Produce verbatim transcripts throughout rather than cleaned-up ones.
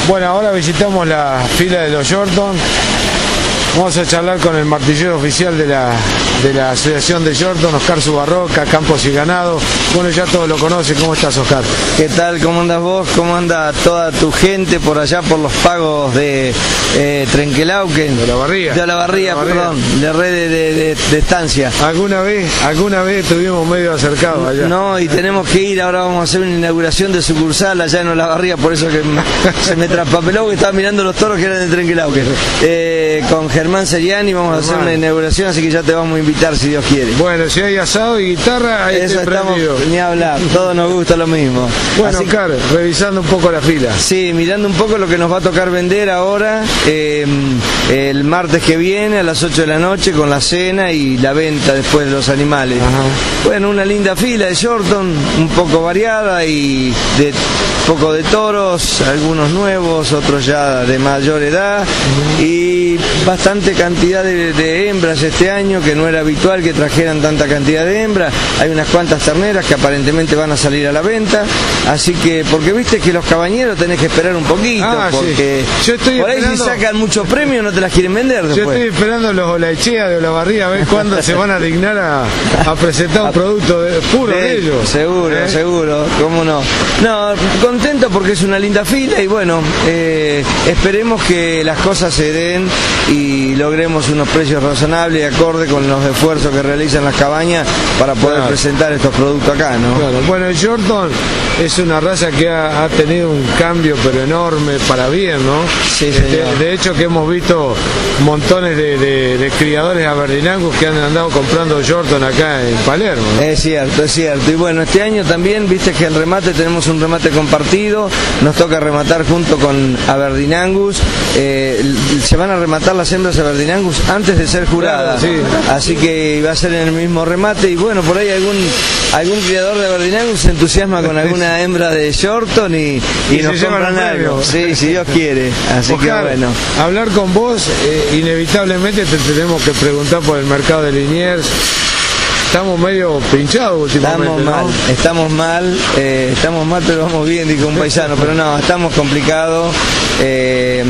Bueno, ahora visitamos la fila de los Yorton. Vamos a charlar con el martillero oficial de la, de la Asociación de Yorton, Oscar Zubarroca, Campos y Ganado. Bueno, ya todos lo conocen. ¿Cómo estás, Oscar? ¿Qué tal? ¿Cómo andas vos? ¿Cómo anda toda tu gente por allá por los pagos de eh, Trenquelauquen? De Olavarría. De Olavarría, perdón, de red de, de, de, de estancia. ¿Alguna vez, alguna vez estuvimos medio acercados allá? No, y tenemos que ir, ahora vamos a hacer una inauguración de sucursal allá en Olavarría, por eso que se me traspapeló que estaba mirando los toros que eran de Trenquelauquen. Eh, con Germán Seriani vamos a hacer una inauguración, así que ya te vamos a invitar si Dios quiere. Bueno, si hay asado y guitarra, ahí eso estoy estamos, prendido. Ni hablar, todos nos gusta lo mismo. Bueno, así, Oscar, revisando un poco la fila. Sí, mirando un poco lo que nos va a tocar vender ahora, eh, el martes que viene a las ocho de la noche con la cena y la venta después de los animales. Ajá. Bueno, una linda fila de Yorton, un poco variada y de poco de toros, algunos nuevos, otros ya de mayor edad y bastante cantidad de, de hembras este año, que no era habitual que trajeran tanta cantidad de hembras. Hay unas cuantas terneras que aparentemente van a salir a la venta, así que, porque viste que los cabañeros tenés que esperar un poquito, ah, porque sí. Yo estoy por ahí esperando... si sacan muchos premios no te las quieren vender después. Yo estoy esperando los Olaechea de Olavarría a ver cuándo se van a dignar a, a presentar un producto de, puro de, de ellos. Seguro, ¿Eh? seguro, cómo no. No, contento porque es una linda fila y bueno, eh, esperemos que las cosas se den y logremos unos precios razonables y acorde con los esfuerzos que realizan las cabañas para poder claro. presentar estos productos acá, ¿no? Claro. Bueno, el Yorton es una raza que ha, ha tenido un cambio pero enorme para bien, ¿no? Sí, este, señor. De hecho que hemos visto montones de, de, de criadores aberdinangos que han andado comprando Yorton acá en Palermo, ¿no? Es cierto, es cierto. Y bueno, este año también, viste que el remate tenemos un remate compartido, nos toca rematar junto con Aberdeen Angus, eh, se van a rematar las hembras Aberdeen Angus antes de ser juradas, claro, sí. Así que va a ser en el mismo remate y bueno, por ahí algún algún criador de Aberdeen Angus se entusiasma con alguna hembra de Yorton y, y, y nos compran algo, sí, si Dios quiere, así Oscar, que bueno. Hablar con vos, eh, inevitablemente te tenemos que preguntar por el mercado de Liniers. Estamos medio pinchados últimamente, Estamos mal, ¿no? estamos mal, eh, estamos mal, pero vamos bien, dijo un paisano, pero no, estamos complicados. Eh,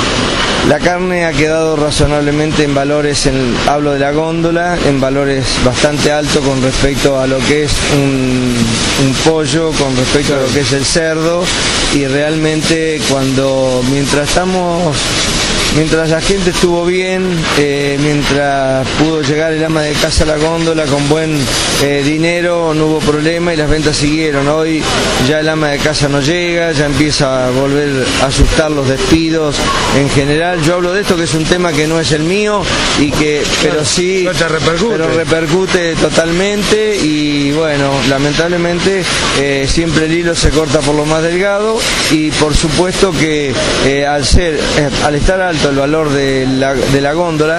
la carne ha quedado razonablemente en valores, en, hablo de la góndola, en valores bastante altos con respecto a lo que es un, un pollo, con respecto a lo que es el cerdo, y realmente cuando, mientras estamos... Mientras la gente estuvo bien, eh, mientras pudo llegar el ama de casa a la góndola con buen eh, dinero, no hubo problema y las ventas siguieron. Hoy ya el ama de casa no llega, ya empieza a volver a asustar los despidos en general. Yo hablo de esto que es un tema que no es el mío, y que, pero sí, no te repercute. pero repercute totalmente y bueno, lamentablemente eh, siempre el hilo se corta por lo más delgado y por supuesto que eh, al ser, eh, al estar alto el valor de la, de la góndola,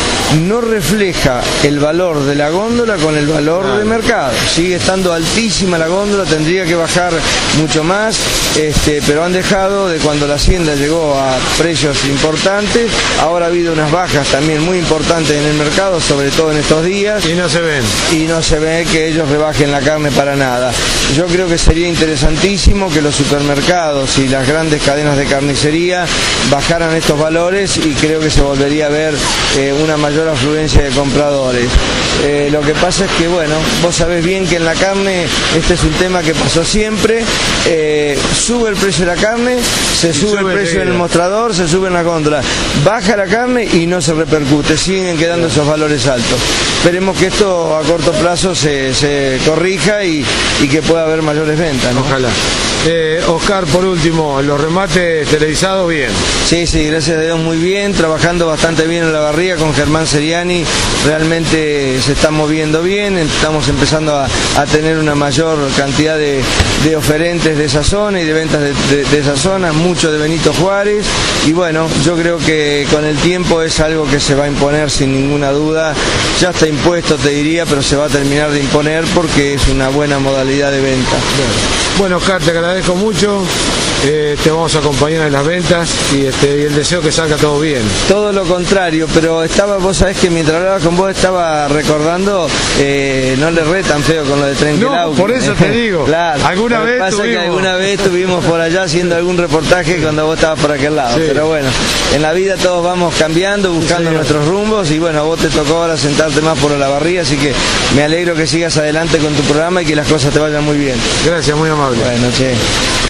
no refleja el valor de la góndola con el valor ah. de mercado. Sigue estando altísima la góndola, tendría que bajar mucho más, este, pero han dejado de cuando la hacienda llegó a precios importantes. Ahora ha habido unas bajas también muy importantes en el mercado, sobre todo en estos días. Y no se ven. Y no se ve que ellos rebajen la carne para nada. Yo creo que sería interesantísimo que los supermercados y las grandes cadenas de carnicería bajaran estos valores y creo que se volvería a ver eh, una mayor afluencia de compradores. Eh, lo que pasa es que, bueno, vos sabés bien que en la carne este es un tema que pasó siempre, eh, sube el precio de la carne, se sube, sube el precio en el mostrador, se sube en la góndola, baja la carne y no se repercute, siguen quedando esos valores altos. Esperemos que esto a corto plazo se, se corrija y, y que pueda haber mayores ventas, ¿no? Ojalá. Eh, Oscar, por último, los remates televisados bien. Sí, sí, gracias a Dios muy bien, trabajando bastante bien en la barriga con Germán Seriani, realmente se está moviendo bien, estamos empezando a, a tener una mayor cantidad de, de oferentes de esa zona y de ventas de, de, de esa zona, mucho de Benito Juárez, y bueno, yo creo que con el tiempo es algo que se va a imponer sin ninguna duda, ya está impuesto te diría, pero se va a terminar de imponer porque es una buena modalidad de venta. Bueno, Oscar, te agradezco mucho. eh, te vamos a acompañar en las ventas y, este, y el deseo que salga todo bien. Todo lo contrario, pero estaba, vos sabés que mientras hablaba con vos estaba recordando, eh, no le re tan feo con lo de Trenquelau. No, por eso te digo. Claro. Alguna vez pasa tuvimos... que alguna vez estuvimos por allá haciendo algún reportaje cuando vos estabas por aquel lado. Sí. Pero bueno, en la vida todos vamos cambiando, buscando sí, nuestros rumbos y bueno, a vos te tocó ahora sentarte más por Olavarría, así que me alegro que sigas adelante con tu programa y que las cosas te vayan muy bien. Gracias, muy amable. Bueno, che.